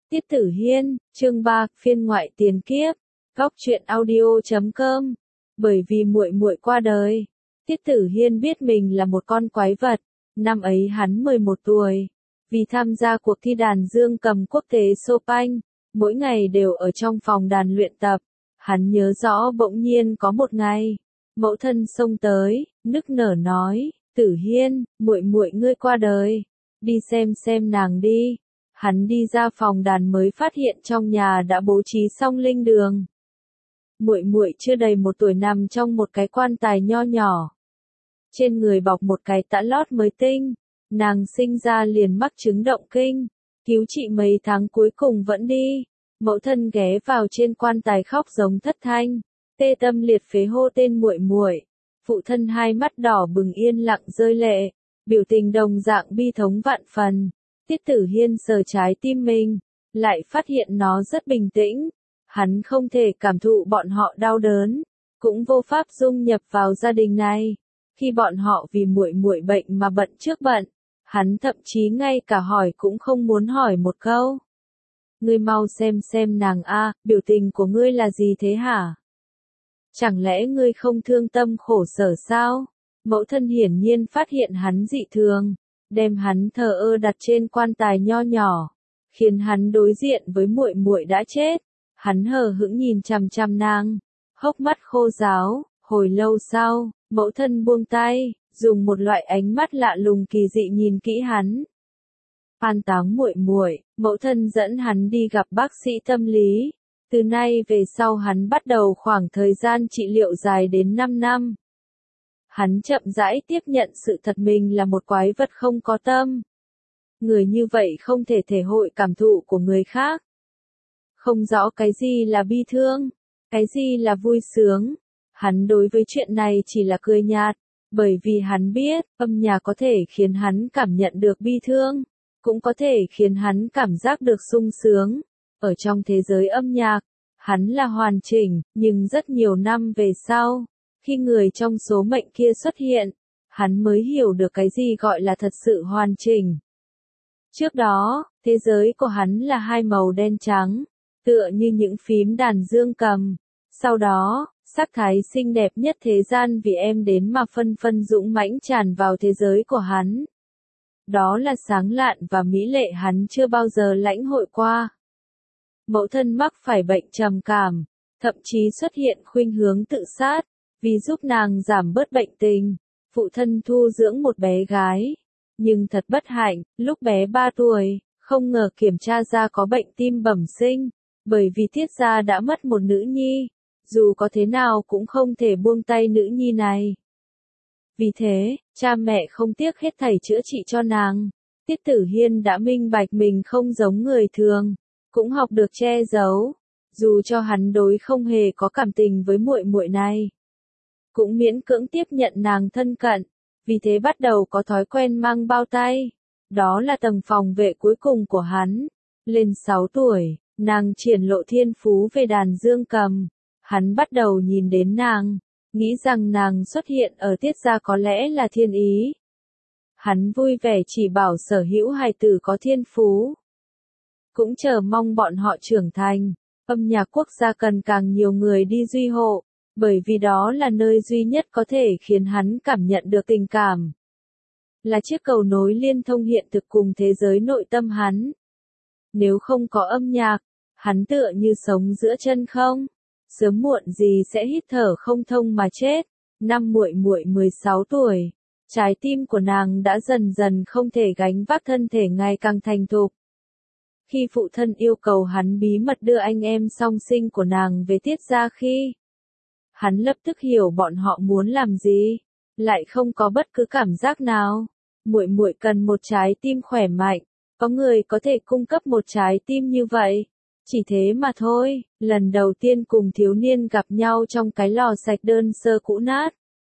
Tiết Tử Hiên, chương 3, phiên ngoại tiền kiếp. Góc truyện audio.com. Bởi vì muội muội qua đời, Tiết Tử Hiên biết mình là một con quái vật. Năm ấy hắn 11 tuổi, vì tham gia cuộc thi đàn dương cầm quốc tế Chopin, mỗi ngày đều ở trong phòng đàn luyện tập. Hắn nhớ rõ bỗng nhiên có một ngày, mẫu thân xông tới, nức nở nói: "Tử Hiên, muội muội ngươi qua đời, đi xem nàng đi." Hắn đi ra phòng đàn mới phát hiện trong nhà đã bố trí xong linh đường. Muội muội chưa đầy 1 tuổi nằm trong một cái quan tài nho nhỏ. Trên người bọc một cái tã lót mới tinh, nàng sinh ra liền mắc chứng động kinh, cứu trị mấy tháng cuối cùng vẫn đi. Mẫu thân ghé vào trên quan tài khóc giống thất thanh, tê tâm liệt phế hô tên muội muội. Phụ thân hai mắt đỏ bừng yên lặng rơi lệ, biểu tình đồng dạng bi thống vạn phần. Tiết Tử Hiên sờ trái tim mình, lại phát hiện nó rất bình tĩnh. Hắn không thể cảm thụ bọn họ đau đớn, cũng vô pháp dung nhập vào gia đình này. Khi bọn họ vì muội muội bệnh mà bận trước bận, hắn thậm chí ngay cả hỏi cũng không muốn hỏi một câu. "Ngươi mau xem nàng a, biểu tình của ngươi là gì thế hả? Chẳng lẽ ngươi không thương tâm khổ sở sao?" Mẫu thân hiển nhiên phát hiện hắn dị thường, đem hắn thờ ơ đặt trên quan tài nho nhỏ, khiến hắn đối diện với muội muội đã chết. Hắn hờ hững nhìn chằm chằm nàng, hốc mắt khô ráo. Hồi lâu sau, mẫu thân buông tay, dùng một loại ánh mắt lạ lùng kỳ dị nhìn kỹ hắn. An táng muội muội, mẫu thân dẫn hắn đi gặp bác sĩ tâm lý. Từ nay về sau hắn bắt đầu khoảng thời gian trị liệu dài đến 5 năm. Hắn chậm rãi tiếp nhận sự thật mình là một quái vật không có tâm. Người như vậy không thể thể hội cảm thụ của người khác. Không rõ cái gì là bi thương, cái gì là vui sướng. Hắn đối với chuyện này chỉ là cười nhạt, bởi vì hắn biết, âm nhạc có thể khiến hắn cảm nhận được bi thương, cũng có thể khiến hắn cảm giác được sung sướng. Ở trong thế giới âm nhạc, hắn là hoàn chỉnh, nhưng rất nhiều năm về sau, khi người trong số mệnh kia xuất hiện, hắn mới hiểu được cái gì gọi là thật sự hoàn chỉnh. Trước đó, thế giới của hắn là hai màu đen trắng, tựa như những phím đàn dương cầm. Sau đó, sắc thái xinh đẹp nhất thế gian vì em đến mà phân phân dũng mãnh tràn vào thế giới của hắn. Đó là sáng lạn và mỹ lệ hắn chưa bao giờ lãnh hội qua. Mẫu thân mắc phải bệnh trầm cảm, thậm chí xuất hiện khuynh hướng tự sát. Vì giúp nàng giảm bớt bệnh tình, phụ thân thu dưỡng một bé gái. Nhưng thật bất hạnh, lúc bé 3 tuổi, không ngờ kiểm tra ra có bệnh tim bẩm sinh. Bởi vì Tiết gia đã mất một nữ nhi, dù có thế nào cũng không thể buông tay nữ nhi này. Vì thế, cha mẹ không tiếc hết thảy chữa trị cho nàng. Tiết Tử Hiên đã minh bạch mình không giống người thường, cũng học được che giấu. Dù cho hắn đối không hề có cảm tình với muội muội này, cũng miễn cưỡng tiếp nhận nàng thân cận, vì thế bắt đầu có thói quen mang bao tay. Đó là tầng phòng vệ cuối cùng của hắn. Lên 6 tuổi, nàng triển lộ thiên phú về đàn dương cầm. Hắn bắt đầu nhìn đến nàng, nghĩ rằng nàng xuất hiện ở Tiết gia có lẽ là thiên ý. Hắn vui vẻ chỉ bảo sở hữu hài tử có thiên phú, cũng chờ mong bọn họ trưởng thành. Âm nhạc quốc gia cần càng nhiều người đi duy hộ, bởi vì đó là nơi duy nhất có thể khiến hắn cảm nhận được tình cảm. Là chiếc cầu nối liên thông hiện thực cùng thế giới nội tâm hắn. Nếu không có âm nhạc, hắn tựa như sống giữa chân không, sớm muộn gì sẽ hít thở không thông mà chết. Năm muội muội 16 tuổi, trái tim của nàng đã dần dần không thể gánh vác thân thể ngày càng thành thục. Khi phụ thân yêu cầu hắn bí mật đưa anh em song sinh của nàng về Tiết gia khi, hắn lập tức hiểu bọn họ muốn làm gì, lại không có bất cứ cảm giác nào. Muội muội cần một trái tim khỏe mạnh, có người có thể cung cấp một trái tim như vậy. Chỉ thế mà thôi. Lần đầu tiên cùng thiếu niên gặp nhau trong cái lò sạch đơn sơ cũ nát.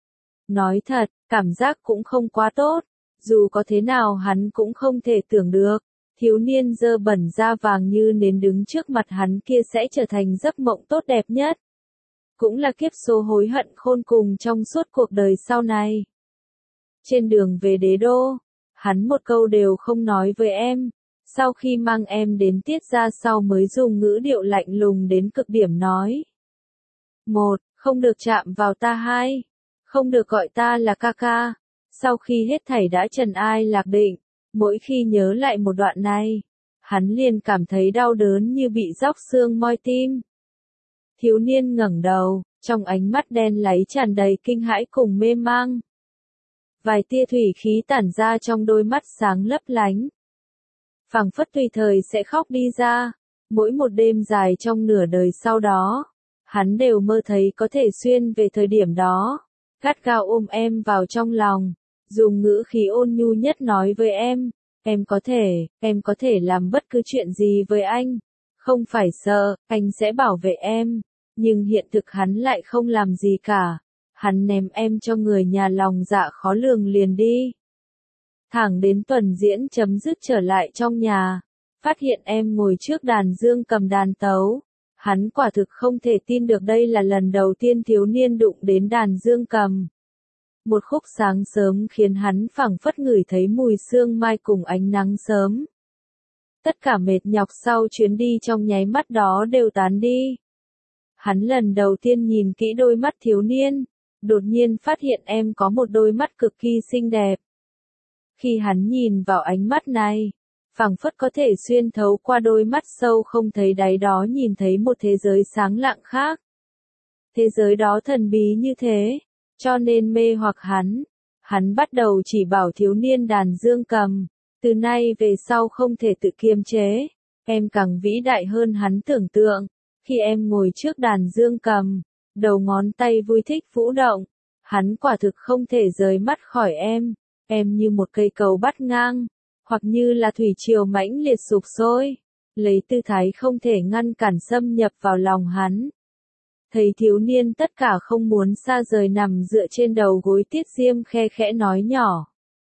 Nói thật, cảm giác cũng không quá tốt. Dù có thế nào hắn cũng không thể tưởng được, thiếu niên dơ bẩn da vàng như nến đứng trước mặt hắn kia sẽ trở thành giấc mộng tốt đẹp nhất. Cũng là kiếp số hối hận khôn cùng trong suốt cuộc đời sau này. Trên đường về đế đô, hắn một câu đều không nói với em. Sau khi mang em đến tiết ra sau mới dùng ngữ điệu lạnh lùng đến cực điểm nói. 1. Không được chạm vào ta. 2. Không được gọi ta là ca ca. Sau khi hết thảy đã trần ai lạc định, mỗi khi nhớ lại một đoạn này, hắn liền cảm thấy đau đớn như bị róc xương moi tim. Thiếu niên ngẩng đầu, trong ánh mắt đen láy tràn đầy kinh hãi cùng mê mang. Vài tia thủy khí tản ra trong đôi mắt sáng lấp lánh. Phảng phất tùy thời sẽ khóc đi ra. Mỗi một đêm dài trong nửa đời sau đó, hắn đều mơ thấy có thể xuyên về thời điểm đó, gắt gao ôm em vào trong lòng, dùng ngữ khí ôn nhu nhất nói với em có thể làm bất cứ chuyện gì với anh, không phải sợ, anh sẽ bảo vệ em. Nhưng hiện thực hắn lại không làm gì cả, hắn ném em cho người nhà lòng dạ khó lường liền đi. Thẳng đến tuần diễn chấm dứt trở lại trong nhà, phát hiện em ngồi trước đàn dương cầm đàn tấu. Hắn quả thực không thể tin được đây là lần đầu tiên thiếu niên đụng đến đàn dương cầm. Một khúc sáng sớm khiến hắn phảng phất ngửi thấy mùi sương mai cùng ánh nắng sớm. Tất cả mệt nhọc sau chuyến đi trong nháy mắt đó đều tán đi. Hắn lần đầu tiên nhìn kỹ đôi mắt thiếu niên, đột nhiên phát hiện em có một đôi mắt cực kỳ xinh đẹp. Khi hắn nhìn vào ánh mắt này, phảng phất có thể xuyên thấu qua đôi mắt sâu không thấy đáy đó nhìn thấy một thế giới sáng lạng khác. Thế giới đó thần bí như thế, cho nên mê hoặc hắn. Hắn bắt đầu chỉ bảo thiếu niên đàn dương cầm, từ nay về sau không thể tự kiềm chế, em càng vĩ đại hơn hắn tưởng tượng. Khi em ngồi trước đàn dương cầm, đầu ngón tay vui thích vũ động, hắn quả thực không thể rời mắt khỏi em như một cây cầu bắt ngang, hoặc như là thủy triều mãnh liệt sục sôi, lấy tư thái không thể ngăn cản xâm nhập vào lòng hắn. Thấy thiếu niên tất cả không muốn xa rời nằm dựa trên đầu gối Tiết Diêm khe khẽ nói nhỏ.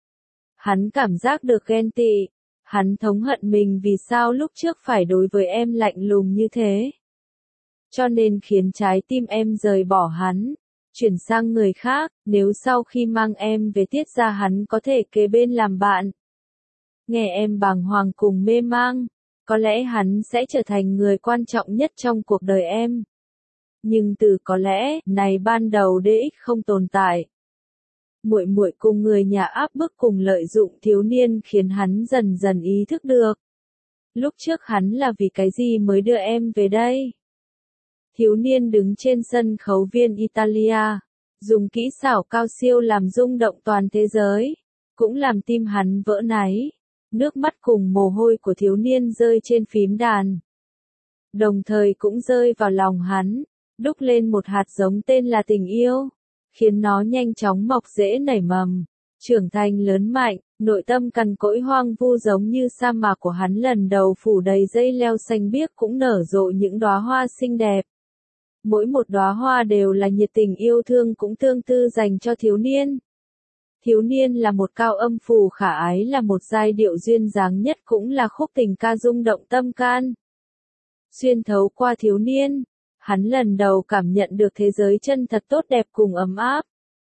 Hắn cảm giác được ghen tị, hắn thống hận mình vì sao lúc trước phải đối với em lạnh lùng như thế. Cho nên khiến trái tim em rời bỏ hắn, chuyển sang người khác, nếu sau khi mang em về Tiết ra hắn có thể kề bên làm bạn. Nghe em bàng hoàng cùng mê mang, có lẽ hắn sẽ trở thành người quan trọng nhất trong cuộc đời em. Nhưng từ có lẽ này ban đầu DX không tồn tại. Muội muội cùng người nhà áp bức cùng lợi dụng thiếu niên khiến hắn dần dần ý thức được. Lúc trước hắn là vì cái gì mới đưa em về đây? Thiếu niên đứng trên sân khấu viên Italia, dùng kỹ xảo cao siêu làm rung động toàn thế giới, cũng làm tim hắn vỡ náy. Nước mắt cùng mồ hôi của thiếu niên rơi trên phím đàn, đồng thời cũng rơi vào lòng hắn, đúc lên một hạt giống tên là tình yêu, khiến nó nhanh chóng mọc rễ nảy mầm, trưởng thành lớn mạnh. Nội tâm cằn cỗi hoang vu giống như sa mạc của hắn lần đầu phủ đầy dây leo xanh biếc cũng nở rộ những đóa hoa xinh đẹp. Mỗi một đóa hoa đều là nhiệt tình yêu thương cũng tương tư dành cho thiếu niên. Thiếu niên là một cao âm phù khả ái, là một giai điệu duyên dáng nhất, cũng là khúc tình ca rung động tâm can. Xuyên thấu qua thiếu niên, hắn lần đầu cảm nhận được thế giới chân thật tốt đẹp cùng ấm áp.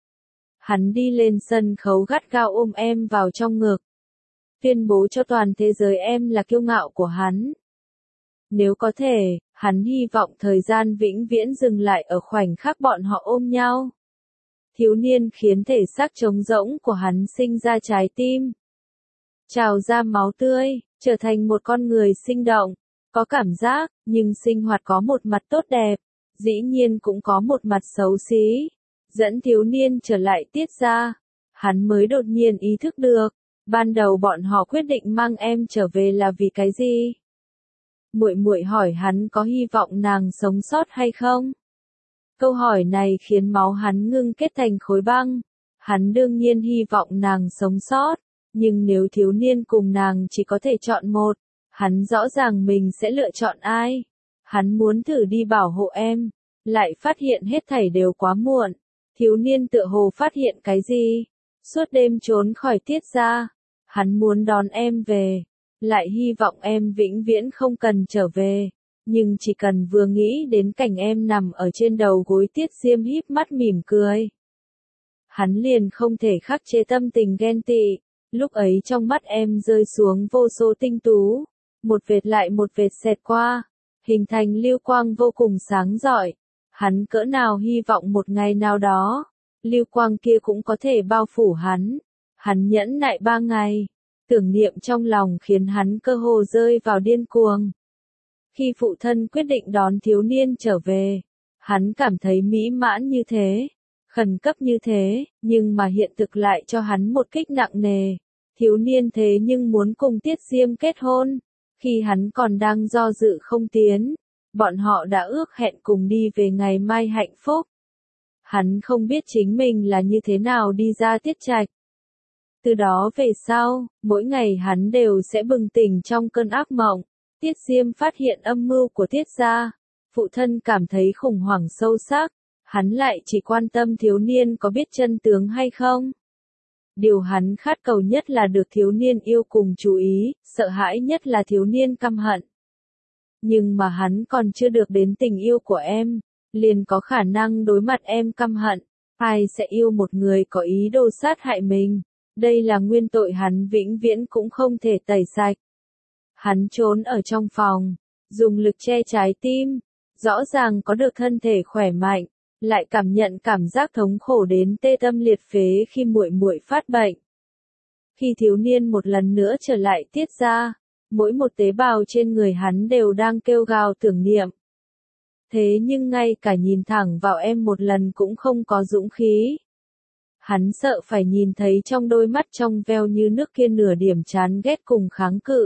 Hắn đi lên sân khấu gắt gao ôm em vào trong ngực, tuyên bố cho toàn thế giới em là kiêu ngạo của hắn. Nếu có thể, hắn hy vọng thời gian vĩnh viễn dừng lại ở khoảnh khắc bọn họ ôm nhau. Thiếu niên khiến thể xác trống rỗng của hắn sinh ra trái tim, trào ra máu tươi, trở thành một con người sinh động, có cảm giác, nhưng sinh hoạt có một mặt tốt đẹp, dĩ nhiên cũng có một mặt xấu xí. Dẫn thiếu niên trở lại Tiết ra, hắn mới đột nhiên ý thức được, ban đầu bọn họ quyết định mang em trở về là vì cái gì? Muội muội hỏi hắn có hy vọng nàng sống sót hay không? Câu hỏi này khiến máu hắn ngưng kết thành khối băng. Hắn đương nhiên hy vọng nàng sống sót, nhưng nếu thiếu niên cùng nàng chỉ có thể chọn một, hắn rõ ràng mình sẽ lựa chọn ai. Hắn muốn thử đi bảo hộ em, lại phát hiện hết thảy đều quá muộn. Thiếu niên tựa hồ phát hiện cái gì? Suốt đêm trốn khỏi Tiết ra, hắn muốn đón em về, lại hy vọng em vĩnh viễn không cần trở về. Nhưng chỉ cần vừa nghĩ đến cảnh em nằm ở trên đầu gối Tiết Diêm híp mắt mỉm cười, hắn liền không thể khắc chế tâm tình ghen tị. Lúc ấy trong mắt em rơi xuống vô số tinh tú, Một vệt lại một vệt xẹt qua, hình thành lưu quang vô cùng sáng rọi. Hắn cỡ nào hy vọng một ngày nào đó, lưu quang kia cũng có thể bao phủ hắn. Hắn nhẫn nại 3 ngày, tưởng niệm trong lòng khiến hắn cơ hồ rơi vào điên cuồng. Khi phụ thân quyết định đón thiếu niên trở về, hắn cảm thấy mỹ mãn như thế, khẩn cấp như thế, nhưng mà hiện thực lại cho hắn một kích nặng nề. Thiếu niên thế nhưng muốn cùng Tiết Diêm kết hôn. Khi hắn còn đang do dự không tiến, bọn họ đã ước hẹn cùng đi về ngày mai hạnh phúc. Hắn không biết chính mình là như thế nào đi ra Tiết Trạch. Từ đó về sau, mỗi ngày hắn đều sẽ bừng tỉnh trong cơn ác mộng. Tiết Diêm phát hiện âm mưu của Tiết gia, phụ thân cảm thấy khủng hoảng sâu sắc, hắn lại chỉ quan tâm thiếu niên có biết chân tướng hay không. Điều hắn khát cầu nhất là được thiếu niên yêu cùng chú ý, sợ hãi nhất là thiếu niên căm hận. Nhưng mà hắn còn chưa được đến tình yêu của em, liền có khả năng đối mặt em căm hận. Ai sẽ yêu một người có ý đồ sát hại mình? Đây là nguyên tội hắn vĩnh viễn cũng không thể tẩy sạch. Hắn trốn ở trong phòng, dùng lực che trái tim, rõ ràng có được thân thể khỏe mạnh, lại cảm nhận cảm giác thống khổ đến tê tâm liệt phế khi muội muội phát bệnh. Khi thiếu niên một lần nữa trở lại Tiết gia, mỗi một tế bào trên người hắn đều đang kêu gào tưởng niệm. Thế nhưng ngay cả nhìn thẳng vào em một lần cũng không có dũng khí. Hắn sợ phải nhìn thấy trong đôi mắt trong veo như nước kia nửa điểm chán ghét cùng kháng cự.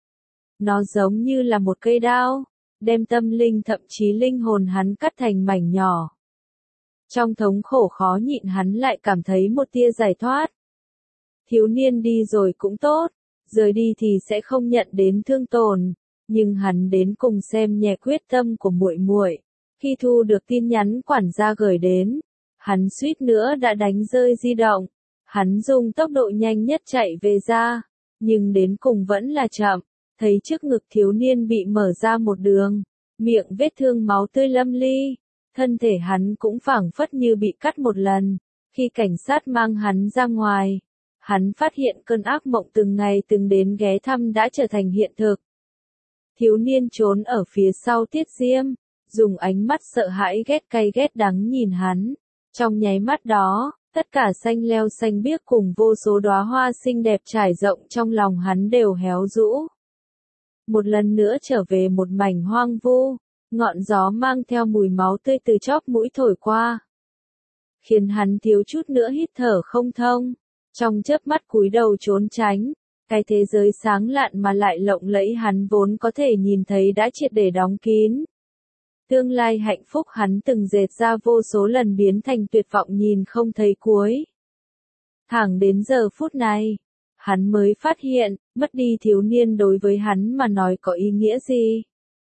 Nó giống như là một cây đao, đem tâm linh thậm chí linh hồn hắn cắt thành mảnh nhỏ. Trong thống khổ khó nhịn hắn lại cảm thấy một tia giải thoát. Thiếu niên đi rồi cũng tốt, rời đi thì sẽ không nhận đến thương tổn, nhưng hắn đến cùng xem nhẹ quyết tâm của muội muội. Khi thu được tin nhắn quản gia gửi đến, hắn suýt nữa đã đánh rơi di động. Hắn dùng tốc độ nhanh nhất chạy về ra, nhưng đến cùng vẫn là chậm, thấy trước ngực thiếu niên bị mở ra một đường, miệng vết thương máu tươi lâm ly, thân thể hắn cũng phảng phất như bị cắt một lần. Khi cảnh sát mang hắn ra ngoài, hắn phát hiện cơn ác mộng từng ngày từng đến ghé thăm đã trở thành hiện thực. Thiếu niên trốn ở phía sau Tiết Diêm, dùng ánh mắt sợ hãi ghét cay ghét đắng nhìn hắn. Trong nháy mắt đó, tất cả xanh leo xanh biếc cùng vô số đóa hoa xinh đẹp trải rộng trong lòng hắn đều héo rũ. Một lần nữa trở về một mảnh hoang vu, ngọn gió mang theo mùi máu tươi từ chóp mũi thổi qua, khiến hắn thiếu chút nữa hít thở không thông. Trong chớp mắt cúi đầu trốn tránh, cái thế giới sáng lạn mà lại lộng lẫy hắn vốn có thể nhìn thấy đã triệt để đóng kín. Tương lai hạnh phúc hắn từng dệt ra vô số lần biến thành tuyệt vọng nhìn không thấy cuối. Thẳng đến giờ phút này, hắn mới phát hiện, mất đi thiếu niên đối với hắn mà nói có ý nghĩa gì.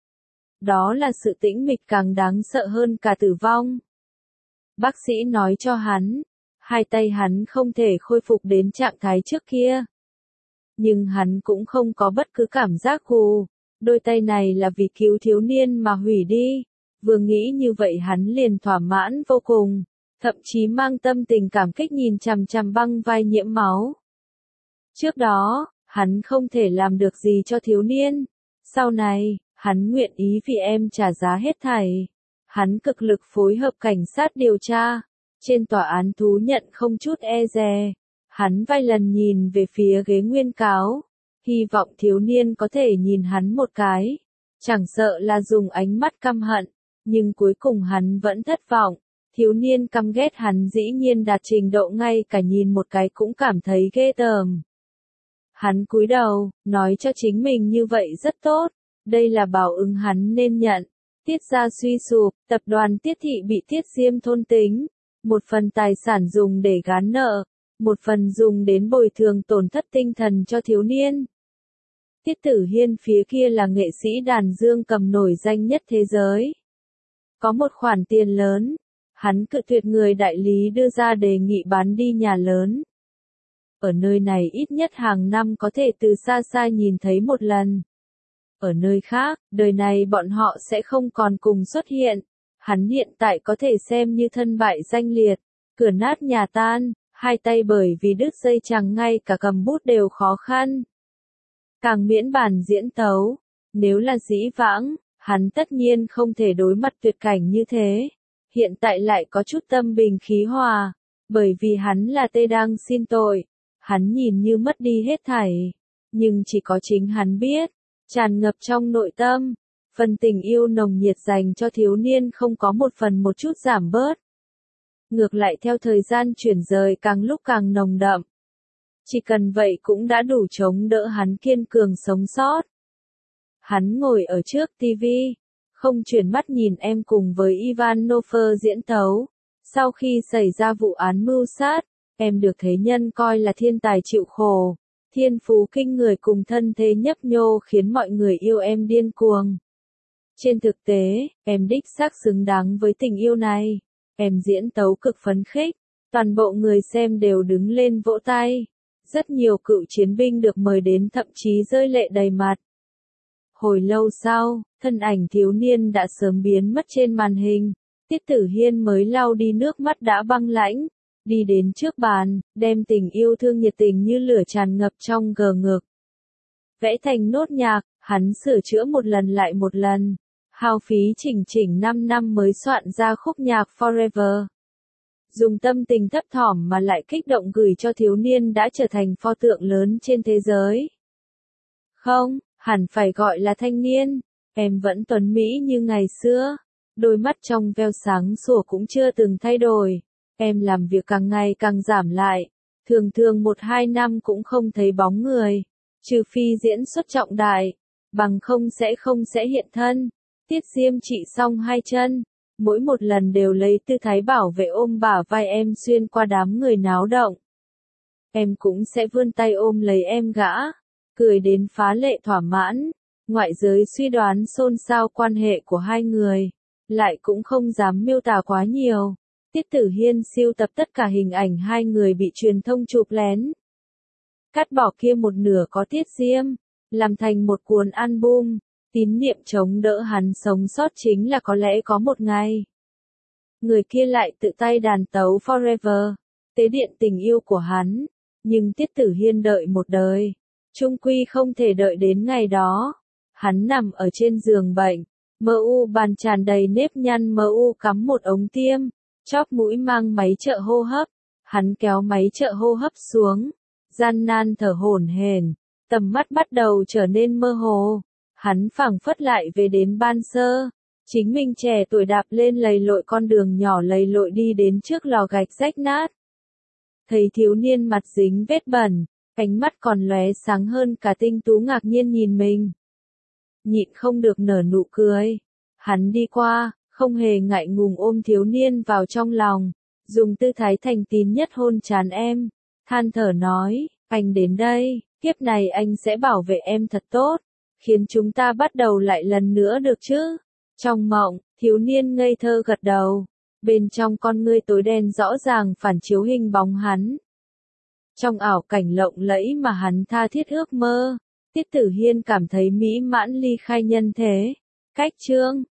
Đó là sự tĩnh mịch càng đáng sợ hơn cả tử vong. Bác sĩ nói cho hắn, hai tay hắn không thể khôi phục đến trạng thái trước kia. Nhưng hắn cũng không có bất cứ cảm giác gù, đôi tay này là vì cứu thiếu niên mà hủy đi. Vừa nghĩ như vậy hắn liền thỏa mãn vô cùng, thậm chí mang tâm tình cảm kích nhìn chằm chằm băng vai nhiễm máu. Trước đó, hắn không thể làm được gì cho thiếu niên. Sau này, hắn nguyện ý vì em trả giá hết thảy. Hắn cực lực phối hợp cảnh sát điều tra. Trên tòa án thú nhận không chút e dè. Hắn vài lần nhìn về phía ghế nguyên cáo, hy vọng thiếu niên có thể nhìn hắn một cái. Chẳng sợ là dùng ánh mắt căm hận. Nhưng cuối cùng hắn vẫn thất vọng. Thiếu niên căm ghét hắn dĩ nhiên đạt trình độ ngay cả nhìn một cái cũng cảm thấy ghê tởm. Hắn cúi đầu, nói cho chính mình như vậy rất tốt. Đây là báo ứng hắn nên nhận. Tiết gia suy sụp, tập đoàn Tiết thị bị Tiết Diêm thôn tính. Một phần tài sản dùng để gán nợ, một phần dùng đến bồi thường tổn thất tinh thần cho thiếu niên. Tiết Tử Hiên phía kia là nghệ sĩ đàn dương cầm nổi danh nhất thế giới. Có một khoản tiền lớn, hắn cự tuyệt người đại lý đưa ra đề nghị bán đi nhà lớn. Ở nơi này ít nhất hàng năm có thể từ xa xa nhìn thấy một lần. Ở nơi khác, đời này bọn họ sẽ không còn cùng xuất hiện. Hắn hiện tại có thể xem như thân bại danh liệt, cửa nát nhà tan, hai tay bởi vì đứt dây chằng ngay cả cầm bút đều khó khăn. Càng miễn bàn diễn tấu, Nếu là dĩ vãng, hắn tất nhiên không thể đối mặt tuyệt cảnh như thế. Hiện tại lại có chút tâm bình khí hòa, bởi vì hắn là Tê đang xin tội. Hắn nhìn như mất đi hết thảy, nhưng chỉ có chính hắn biết, tràn ngập trong nội tâm, phần tình yêu nồng nhiệt dành cho thiếu niên không có một phần một chút giảm bớt. Ngược lại theo thời gian chuyển rời càng lúc càng nồng đậm. Chỉ cần vậy cũng đã đủ chống đỡ hắn kiên cường sống sót. Hắn ngồi ở trước tivi, không chuyển mắt nhìn em cùng với Ivan Nofer diễn tấu. Sau khi xảy ra vụ án mưu sát, em được thế nhân coi là thiên tài chịu khổ, thiên phú kinh người cùng thân thế nhấp nhô khiến mọi người yêu em điên cuồng. Trên thực tế, em đích xác xứng đáng với tình yêu này. Em diễn tấu cực phấn khích, toàn bộ người xem đều đứng lên vỗ tay. Rất nhiều cựu chiến binh được mời đến thậm chí rơi lệ đầy mặt. Hồi lâu sau, thân ảnh thiếu niên đã sớm biến mất trên màn hình. Tiết Tử Hiên mới lau đi nước mắt đã băng lãnh, đi đến trước bàn, đem tình yêu thương nhiệt tình như lửa tràn ngập trong gờ ngực. Vẽ thành nốt nhạc, hắn sửa chữa một lần lại một lần. Hao phí chỉnh 5 năm mới soạn ra khúc nhạc Forever. Dùng tâm tình thấp thỏm mà lại kích động gửi cho thiếu niên đã trở thành pho tượng lớn trên thế giới. Không, hẳn phải gọi là thanh niên, em vẫn tuấn mỹ như ngày xưa, đôi mắt trong veo sáng sủa cũng chưa từng thay đổi, em làm việc càng ngày càng giảm lại, thường 1-2 năm cũng không thấy bóng người, trừ phi diễn xuất trọng đại, bằng không sẽ hiện thân. Tiết Diêm trị xong 2 chân, mỗi một lần đều lấy tư thái bảo vệ ôm bả vai em xuyên qua đám người náo động. Em cũng sẽ vươn tay ôm lấy em gã, cười đến phá lệ thỏa mãn. Ngoại giới suy đoán xôn xao quan hệ của hai người, lại cũng không dám miêu tả quá nhiều. Tiết Tử Hiên sưu tập tất cả hình ảnh hai người bị truyền thông chụp lén. Cắt bỏ kia một nửa có Tiết Diêm, làm thành một cuốn album. Tín niệm chống đỡ hắn sống sót chính là có lẽ có một ngày. Người kia lại tự tay đàn tấu Forever, tế điện tình yêu của hắn. Nhưng Tiết Tử Hiên đợi một đời, chung quy không thể đợi đến ngày đó. Hắn nằm ở trên giường bệnh, bàn tràn đầy nếp nhăn, cắm một ống tiêm, chóp mũi mang máy trợ hô hấp. Hắn kéo máy trợ hô hấp xuống, gian nan thở hổn hển, tầm mắt bắt đầu trở nên mơ hồ. Hắn phảng phất lại về đến ban sơ, chính mình trẻ tuổi đạp lên lầy lội con đường nhỏ lầy lội đi đến trước lò gạch rách nát. Thấy thiếu niên mặt dính vết bẩn, ánh mắt còn lóe sáng hơn cả tinh tú ngạc nhiên nhìn mình. Nhịn không được nở nụ cười. Hắn đi qua, không hề ngại ngùng ôm thiếu niên vào trong lòng, dùng tư thái thành tín nhất hôn trán em, than thở nói, anh đến đây, kiếp này anh sẽ bảo vệ em thật tốt. Khiến chúng ta bắt đầu lại lần nữa được chứ? Trong mộng, thiếu niên ngây thơ gật đầu. Bên trong con ngươi tối đen rõ ràng phản chiếu hình bóng hắn. Trong ảo cảnh lộng lẫy mà hắn tha thiết ước mơ, Tiết Tử Hiên cảm thấy mỹ mãn ly khai nhân thế. Cách chương